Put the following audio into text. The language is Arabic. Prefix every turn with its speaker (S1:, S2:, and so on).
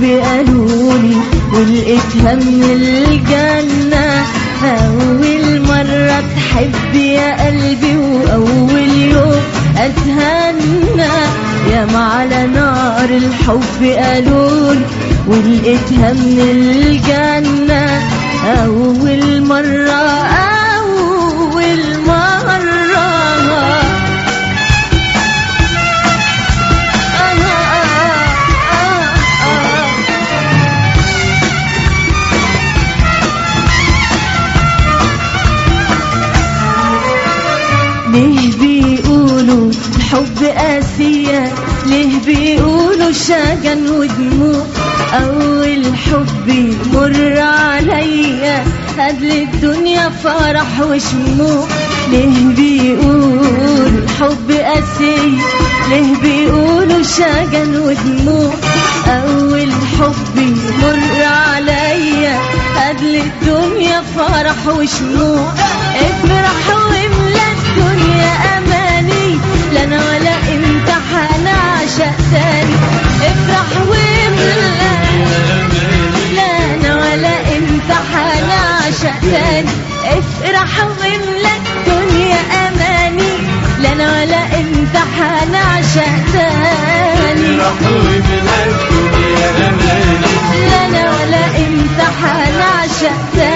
S1: قالولي ولقيتها من الجنة. أول مرة تحب يا قلبي وأول يوم أتهنى، ياما على نار الحب قالولي ولقيتها من الجنة. أول مرة ليه بيقولوا الحب قاسية؟ ليه بيقولوا شجن ودموع؟ أول حب يمر عليا هدل الدنيا فرح وشموع. ليه بيقولوا الحب قاسية؟ ليه بيقولوا شجن ودموع؟ أول حب يمر عليا هدل الدنيا فرح وشموع. افرح واملى الدنيا أماني، لا أنا ولا أنت هنعشق تاني. افرح واملى، لا أنا ولا أنت هنعشق تاني. افرح واملى الدنيا أماني، لا أنا ولا أنت هنعشق تاني.
S2: افرح واملى الدنيا أماني،
S1: لا أنا ولا أنت هنعشق تاني.